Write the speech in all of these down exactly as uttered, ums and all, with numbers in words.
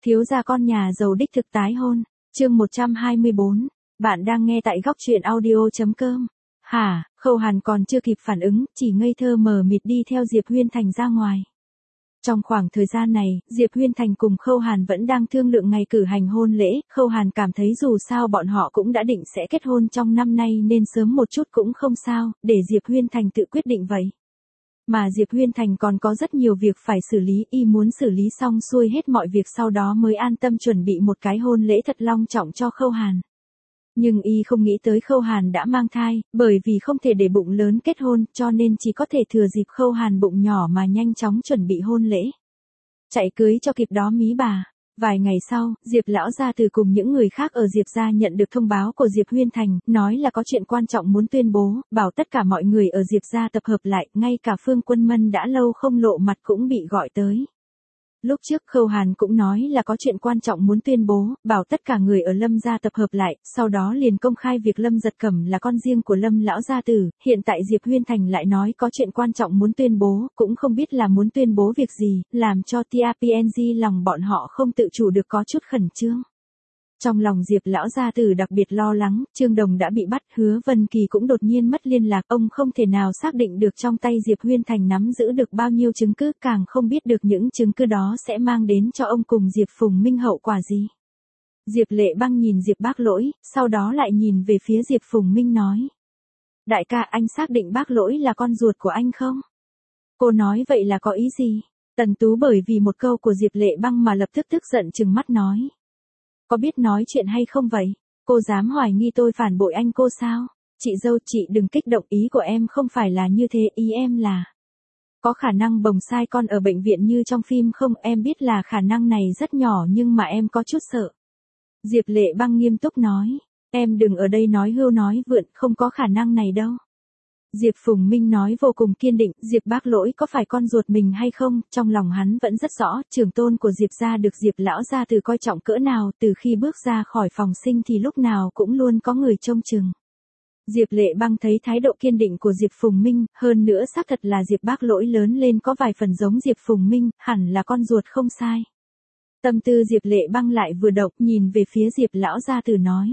Thiếu gia con nhà giàu đích thực tái hôn, chương một trăm hai mươi bốn. Bạn đang nghe tại góc truyện audio.com. Hả, Khâu Hàn còn chưa kịp phản ứng, chỉ ngây thơ mờ mịt đi theo Diệp Huyên Thành ra ngoài. Trong khoảng thời gian này, Diệp Huyên Thành cùng Khâu Hàn vẫn đang thương lượng ngày cử hành hôn lễ. Khâu Hàn cảm thấy dù sao bọn họ cũng đã định sẽ kết hôn trong năm nay nên sớm một chút cũng không sao, để Diệp Huyên Thành tự quyết định vậy. Mà Diệp Huyên Thành còn có rất nhiều việc phải xử lý, y muốn xử lý xong xuôi hết mọi việc sau đó mới an tâm chuẩn bị một cái hôn lễ thật long trọng cho Khâu Hàn. Nhưng y không nghĩ tới Khâu Hàn đã mang thai, bởi vì không thể để bụng lớn kết hôn, cho nên chỉ có thể thừa dịp Khâu Hàn bụng nhỏ mà nhanh chóng chuẩn bị hôn lễ. Chạy cưới cho kịp đó mí bà. Vài ngày sau, Diệp lão gia từ cùng những người khác ở Diệp gia nhận được thông báo của Diệp Huyên Thành, nói là có chuyện quan trọng muốn tuyên bố, bảo tất cả mọi người ở Diệp gia tập hợp lại, ngay cả Phương Quân Mân đã lâu không lộ mặt cũng bị gọi tới. Lúc trước Khâu Hàn cũng nói là có chuyện quan trọng muốn tuyên bố, bảo tất cả người ở Lâm gia tập hợp lại, sau đó liền công khai việc Lâm Giật Cẩm là con riêng của Lâm lão gia tử. Hiện tại Diệp Huyên Thành lại nói có chuyện quan trọng muốn tuyên bố, cũng không biết là muốn tuyên bố việc gì, làm cho Tia pê en giê lòng bọn họ không tự chủ được có chút khẩn trương. Trong lòng Diệp lão gia tử đặc biệt lo lắng, Trương Đồng đã bị bắt, Hứa Vân Kỳ cũng đột nhiên mất liên lạc, ông không thể nào xác định được trong tay Diệp Huyên Thành nắm giữ được bao nhiêu chứng cứ, càng không biết được những chứng cứ đó sẽ mang đến cho ông cùng Diệp Phùng Minh hậu quả gì. Diệp Lệ Băng nhìn Diệp Bác Lỗi, sau đó lại nhìn về phía Diệp Phùng Minh nói: "Đại ca, anh xác định Bác Lỗi là con ruột của anh không?" Cô nói vậy là có ý gì? Tần Tú bởi vì một câu của Diệp Lệ Băng mà lập tức tức giận trừng mắt nói: "Có biết nói chuyện hay không vậy? Cô dám hoài nghi tôi phản bội anh cô sao? Chị dâu, chị đừng kích động, ý của em không phải là như thế, ý em là có khả năng bồng sai con ở bệnh viện như trong phim không? Em biết là khả năng này rất nhỏ nhưng mà em có chút sợ." Diệp Lệ Băng nghiêm túc nói: "Em đừng ở đây nói hưu nói vượn, không có khả năng này đâu." Diệp Phùng Minh nói vô cùng kiên định, Diệp Bác Lỗi có phải con ruột mình hay không, trong lòng hắn vẫn rất rõ, trưởng tôn của Diệp gia được Diệp lão gia từ coi trọng cỡ nào, từ khi bước ra khỏi phòng sinh thì lúc nào cũng luôn có người trông chừng. Diệp Lệ Băng thấy thái độ kiên định của Diệp Phùng Minh, hơn nữa xác thật là Diệp Bác Lỗi lớn lên có vài phần giống Diệp Phùng Minh, hẳn là con ruột không sai. Tâm tư Diệp Lệ Băng lại vừa động, nhìn về phía Diệp lão gia từ nói: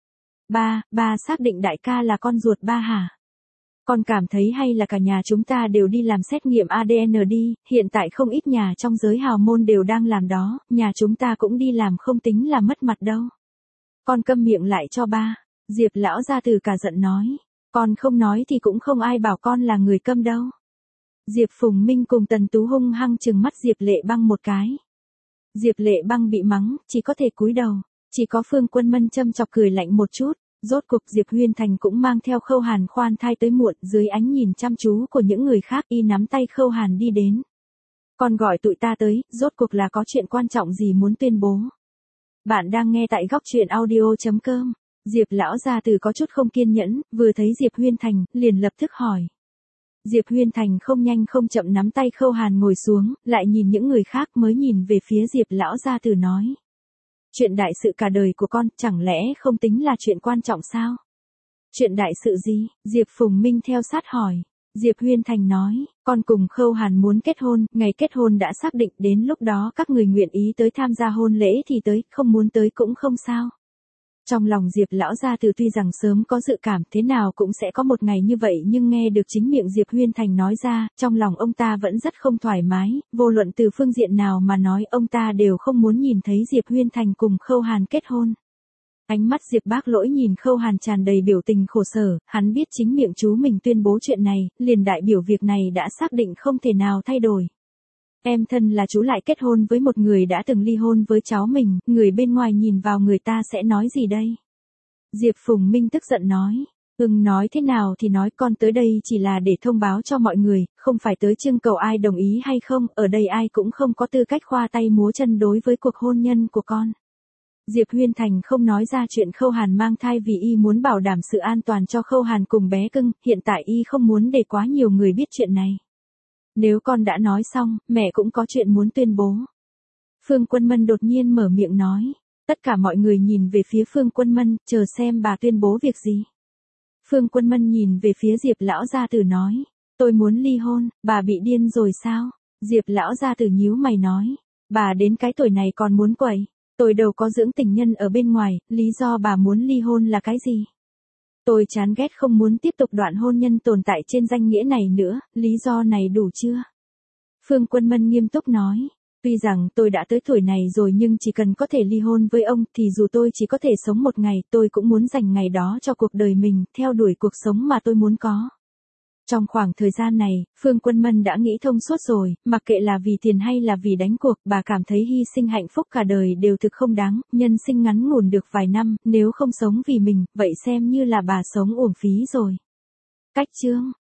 "Ba, ba xác định đại ca là con ruột ba hả? Con cảm thấy hay là cả nhà chúng ta đều đi làm xét nghiệm a đê en đi, hiện tại không ít nhà trong giới hào môn đều đang làm đó, nhà chúng ta cũng đi làm không tính là mất mặt đâu." "Con câm miệng lại cho ba." Diệp lão gia từ cả giận nói: "Con không nói thì cũng không ai bảo con là người câm đâu." Diệp Phùng Minh cùng Tần Tú hung hăng trừng mắt Diệp Lệ Băng một cái. Diệp Lệ Băng bị mắng, chỉ có thể cúi đầu, chỉ có Phương Quân Mân châm chọc cười lạnh một chút. Rốt cuộc Diệp Huyên Thành cũng mang theo Khâu Hàn khoan thai tới muộn, dưới ánh nhìn chăm chú của những người khác y nắm tay Khâu Hàn đi đến. "Con gọi tụi ta tới, rốt cuộc là có chuyện quan trọng gì muốn tuyên bố?" Bạn đang nghe tại góc truyện audio.com. Diệp lão gia từ có chút không kiên nhẫn, vừa thấy Diệp Huyên Thành, liền lập tức hỏi. Diệp Huyên Thành không nhanh không chậm nắm tay Khâu Hàn ngồi xuống, lại nhìn những người khác mới nhìn về phía Diệp lão gia từ nói: "Chuyện đại sự cả đời của con, chẳng lẽ không tính là chuyện quan trọng sao?" "Chuyện đại sự gì?" Diệp Phùng Minh theo sát hỏi. Diệp Huyên Thành nói: "Con cùng Khâu Hàn muốn kết hôn, ngày kết hôn đã xác định, đến lúc đó các người nguyện ý tới tham gia hôn lễ thì tới, không muốn tới cũng không sao." Trong lòng Diệp lão gia từ tuy rằng sớm có dự cảm thế nào cũng sẽ có một ngày như vậy, nhưng nghe được chính miệng Diệp Huyên Thành nói ra, trong lòng ông ta vẫn rất không thoải mái, vô luận từ phương diện nào mà nói ông ta đều không muốn nhìn thấy Diệp Huyên Thành cùng Khâu Hàn kết hôn. Ánh mắt Diệp Bác Lỗi nhìn Khâu Hàn tràn đầy biểu tình khổ sở, hắn biết chính miệng chú mình tuyên bố chuyện này, liền đại biểu việc này đã xác định không thể nào thay đổi. Em thân là chú lại kết hôn với một người đã từng ly hôn với cháu mình, người bên ngoài nhìn vào người ta sẽ nói gì đây? Diệp Phùng Minh tức giận nói: "Ừm, nói thế nào thì nói, con tới đây chỉ là để thông báo cho mọi người, không phải tới trưng cầu ai đồng ý hay không, ở đây ai cũng không có tư cách khoa tay múa chân đối với cuộc hôn nhân của con." Diệp Huyên Thành không nói ra chuyện Khâu Hàn mang thai vì y muốn bảo đảm sự an toàn cho Khâu Hàn cùng bé cưng, hiện tại y không muốn để quá nhiều người biết chuyện này. "Nếu con đã nói xong, mẹ cũng có chuyện muốn tuyên bố." Phương Quân Mân đột nhiên mở miệng nói. Tất cả mọi người nhìn về phía Phương Quân Mân, chờ xem bà tuyên bố việc gì. Phương Quân Mân nhìn về phía Diệp lão gia tử nói: "Tôi muốn ly hôn." "Bà bị điên rồi sao?" Diệp lão gia tử nhíu mày nói. Bà đến cái tuổi này còn muốn quậy, tôi đâu có dưỡng tình nhân ở bên ngoài, lý do bà muốn ly hôn là cái gì? Tôi chán ghét không muốn tiếp tục đoạn hôn nhân tồn tại trên danh nghĩa này nữa, lý do này đủ chưa? Phương Quân Mân nghiêm túc nói, tuy rằng tôi đã tới tuổi này rồi nhưng chỉ cần có thể ly hôn với ông thì dù tôi chỉ có thể sống một ngày tôi cũng muốn dành ngày đó cho cuộc đời mình, theo đuổi cuộc sống mà tôi muốn có. Trong khoảng thời gian này, Phương Quân Mân đã nghĩ thông suốt rồi, mặc kệ là vì tiền hay là vì đánh cuộc, bà cảm thấy hy sinh hạnh phúc cả đời đều thực không đáng, nhân sinh ngắn ngủn được vài năm, nếu không sống vì mình, vậy xem như là bà sống uổng phí rồi. Cách chương